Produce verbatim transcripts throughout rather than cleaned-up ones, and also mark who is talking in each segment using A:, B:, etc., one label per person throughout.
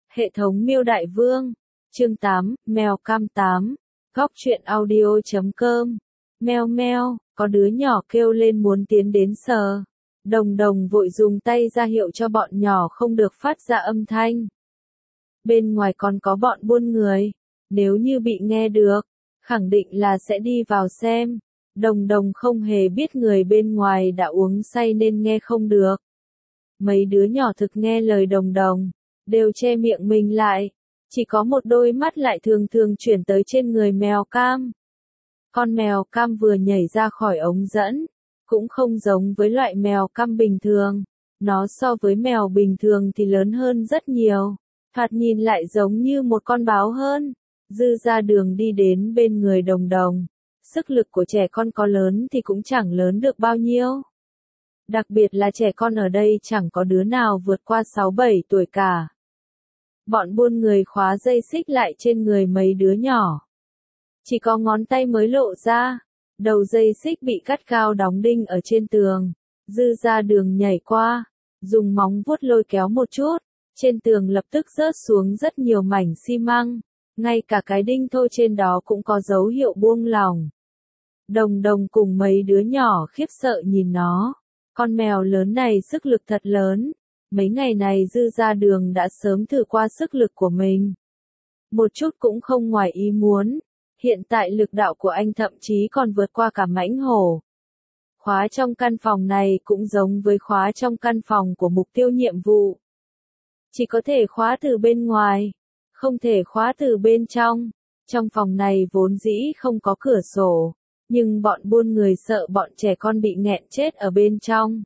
A: Hệ thống Miêu Đại Vương, chương tám, Mèo Cam tám, góc truyện audio chấm com. Meo meo, có đứa nhỏ kêu lên muốn tiến đến sờ. Đồng đồng vội dùng tay ra hiệu cho bọn nhỏ không được phát ra âm thanh. Bên ngoài còn có bọn buôn người, nếu như bị nghe được, khẳng định là sẽ đi vào xem. Đồng đồng không hề biết người bên ngoài đã uống say nên nghe không được. Mấy đứa nhỏ thực nghe lời đồng đồng, đều che miệng mình lại, chỉ có một đôi mắt lại thường thường chuyển tới trên người mèo cam. Con mèo cam vừa nhảy ra khỏi ống dẫn, cũng không giống với loại mèo cam bình thường, nó so với mèo bình thường thì lớn hơn rất nhiều, thoạt nhìn lại giống như một con báo hơn. Dư ra đường đi đến bên người đồng đồng, sức lực của trẻ con có lớn thì cũng chẳng lớn được bao nhiêu. Đặc biệt là trẻ con ở đây chẳng có đứa nào vượt qua sáu bảy tuổi cả. Bọn buôn người khóa dây xích lại trên người mấy đứa nhỏ. Chỉ có ngón tay mới lộ ra, đầu dây xích bị cắt cao đóng đinh ở trên tường. Dư ra đường nhảy qua, dùng móng vuốt lôi kéo một chút, trên tường lập tức rớt xuống rất nhiều mảnh xi măng, ngay cả cái đinh thô trên đó cũng có dấu hiệu buông lỏng. Đồng đồng cùng mấy đứa nhỏ khiếp sợ nhìn nó. Con mèo lớn này sức lực thật lớn. Mấy ngày này Dư ra đường đã sớm thử qua sức lực của mình. Một chút cũng không ngoài ý muốn. Hiện tại lực đạo của anh thậm chí còn vượt qua cả mãnh hổ. Khóa trong căn phòng này cũng giống với khóa trong căn phòng của mục tiêu nhiệm vụ. Chỉ có thể khóa từ bên ngoài, không thể khóa từ bên trong. Trong phòng này vốn dĩ không có cửa sổ, nhưng bọn buôn người sợ bọn trẻ con bị nghẹn chết ở bên trong.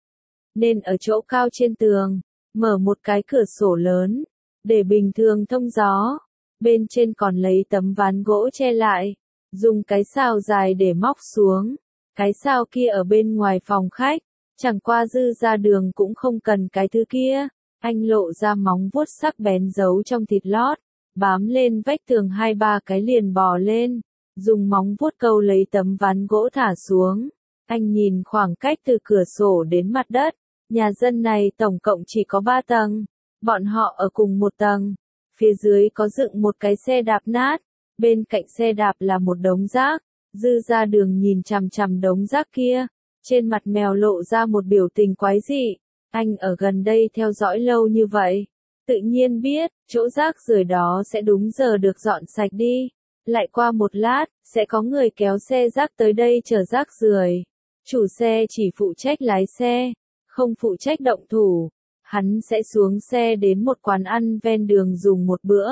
A: Nên ở chỗ cao trên tường, mở một cái cửa sổ lớn, để bình thường thông gió. Bên trên còn lấy tấm ván gỗ che lại, dùng cái xào dài để móc xuống. Cái xào kia ở bên ngoài phòng khách, chẳng qua Dư ra đường cũng không cần cái thứ kia. Anh lộ ra móng vuốt sắc bén giấu trong thịt lót, bám lên vách tường hai ba cái liền bò lên, dùng móng vuốt câu lấy tấm ván gỗ thả xuống. Anh nhìn khoảng cách từ cửa sổ đến mặt đất, nhà dân này tổng cộng chỉ có ba tầng, bọn họ ở cùng một tầng. Phía dưới có dựng một cái xe đạp nát, bên cạnh xe đạp là một đống rác. Dư ra đường nhìn chằm chằm đống rác kia, trên mặt mèo lộ ra một biểu tình quái dị. Anh ở gần đây theo dõi lâu như vậy, tự nhiên biết, chỗ rác rưởi đó sẽ đúng giờ được dọn sạch đi. Lại qua một lát, sẽ có người kéo xe rác tới đây chở rác rưởi. Chủ xe chỉ phụ trách lái xe, không phụ trách động thủ. Hắn sẽ xuống xe đến một quán ăn ven đường dùng một bữa.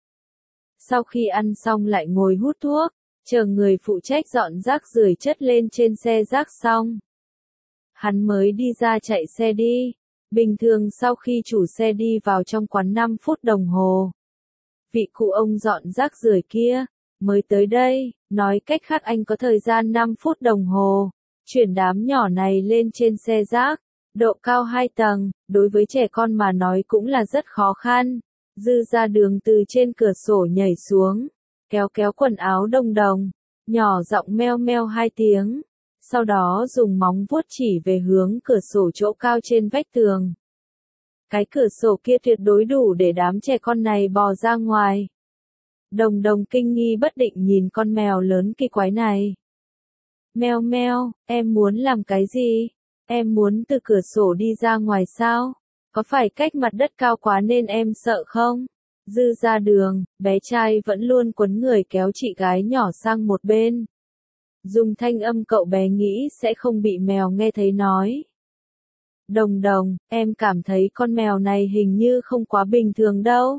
A: Sau khi ăn xong lại ngồi hút thuốc, chờ người phụ trách dọn rác rưởi chất lên trên xe rác xong. Hắn mới đi ra chạy xe đi. Bình thường sau khi chủ xe đi vào trong quán năm phút đồng hồ. Vị cụ ông dọn rác rưởi kia, mới tới đây, nói cách khác anh có thời gian năm phút đồng hồ, chuyển đám nhỏ này lên trên xe rác. Độ cao hai tầng, đối với trẻ con mà nói cũng là rất khó khăn. Dư ra đường từ trên cửa sổ nhảy xuống, kéo kéo quần áo đồng đồng, nhỏ giọng meo meo hai tiếng, sau đó dùng móng vuốt chỉ về hướng cửa sổ chỗ cao trên vách tường. Cái cửa sổ kia tuyệt đối đủ để đám trẻ con này bò ra ngoài. Đồng đồng kinh nghi bất định nhìn con mèo lớn kỳ quái này. Meo meo, em muốn làm cái gì? Em muốn từ cửa sổ đi ra ngoài sao? Có phải cách mặt đất cao quá nên em sợ không? Dư ra đường, bé trai vẫn luôn quấn người kéo chị gái nhỏ sang một bên. Dùng thanh âm cậu bé nghĩ sẽ không bị mèo nghe thấy nói. Đồng đồng, em cảm thấy con mèo này hình như không quá bình thường đâu.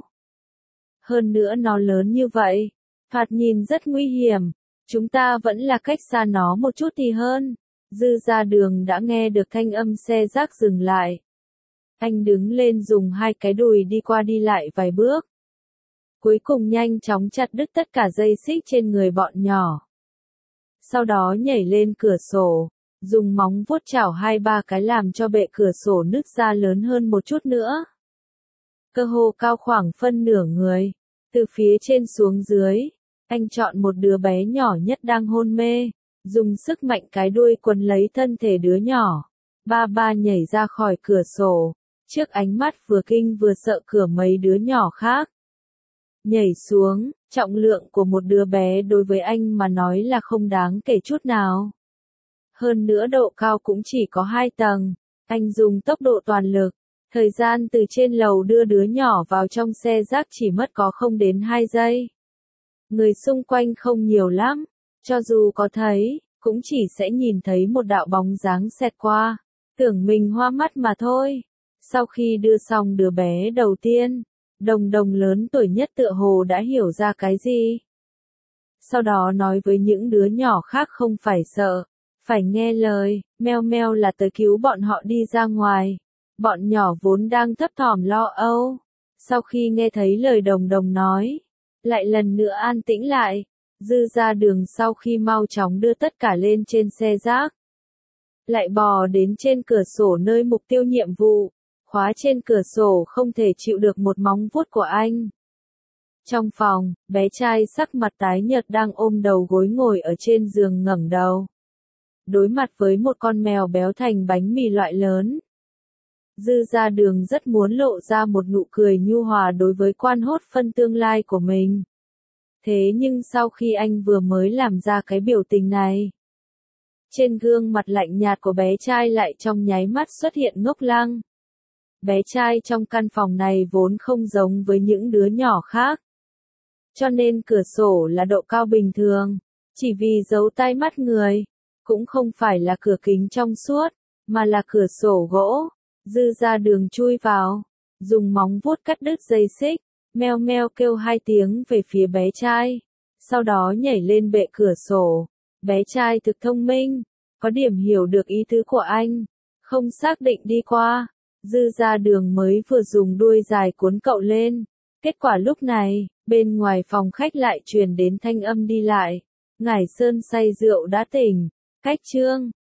A: Hơn nữa nó lớn như vậy, thoạt nhìn rất nguy hiểm. Chúng ta vẫn là cách xa nó một chút thì hơn. Dư ra đường đã nghe được thanh âm xe rác dừng lại. Anh đứng lên dùng hai cái đùi đi qua đi lại vài bước. Cuối cùng nhanh chóng chặt đứt tất cả dây xích trên người bọn nhỏ. Sau đó nhảy lên cửa sổ, dùng móng vuốt chảo hai ba cái làm cho bệ cửa sổ nứt ra lớn hơn một chút nữa. Cơ hồ cao khoảng phân nửa người, từ phía trên xuống dưới, anh chọn một đứa bé nhỏ nhất đang hôn mê. Dùng sức mạnh cái đuôi quấn lấy thân thể đứa nhỏ. Ba ba nhảy ra khỏi cửa sổ. Trước ánh mắt vừa kinh vừa sợ cửa mấy đứa nhỏ khác. Nhảy xuống, trọng lượng của một đứa bé đối với anh mà nói là không đáng kể chút nào. Hơn nữa độ cao cũng chỉ có hai tầng, anh dùng tốc độ toàn lực. Thời gian từ trên lầu đưa đứa nhỏ vào trong xe rác chỉ mất có không đến hai giây. Người xung quanh không nhiều lắm, cho dù có thấy, cũng chỉ sẽ nhìn thấy một đạo bóng dáng xẹt qua, tưởng mình hoa mắt mà thôi. Sau khi đưa xong đứa bé đầu tiên, Đồng Đồng lớn tuổi nhất tựa hồ đã hiểu ra cái gì. Sau đó nói với những đứa nhỏ khác không phải sợ, phải nghe lời, Meo Meo là tới cứu bọn họ đi ra ngoài. Bọn nhỏ vốn đang thấp thỏm lo âu, sau khi nghe thấy lời Đồng Đồng nói, lại lần nữa an tĩnh lại. Dư ra đường sau khi mau chóng đưa tất cả lên trên xe rác, lại bò đến trên cửa sổ nơi mục tiêu nhiệm vụ, khóa trên cửa sổ không thể chịu được một móng vuốt của anh. Trong phòng, bé trai sắc mặt tái nhợt đang ôm đầu gối ngồi ở trên giường ngẩng đầu. Đối mặt với một con mèo béo thành bánh mì loại lớn. Dư ra đường rất muốn lộ ra một nụ cười nhu hòa đối với quan hốt phân tương lai của mình. Thế nhưng sau khi anh vừa mới làm ra cái biểu tình này, trên gương mặt lạnh nhạt của bé trai lại trong nháy mắt xuất hiện ngốc lăng. Bé trai trong căn phòng này vốn không giống với những đứa nhỏ khác. Cho nên cửa sổ là độ cao bình thường, chỉ vì giấu tai mắt người, cũng không phải là cửa kính trong suốt, mà là cửa sổ gỗ. Dư ra đường chui vào, dùng móng vuốt cắt đứt dây xích, Meo Meo kêu hai tiếng về phía bé trai, sau đó nhảy lên bệ cửa sổ. Bé trai thực thông minh, có điểm hiểu được ý tứ của anh, không xác định đi qua. Dư ra đường mới vừa dùng đuôi dài cuốn cậu lên. Kết quả lúc này, bên ngoài phòng khách lại truyền đến thanh âm đi lại. Ngải Sơn say rượu đã tỉnh, cách trương.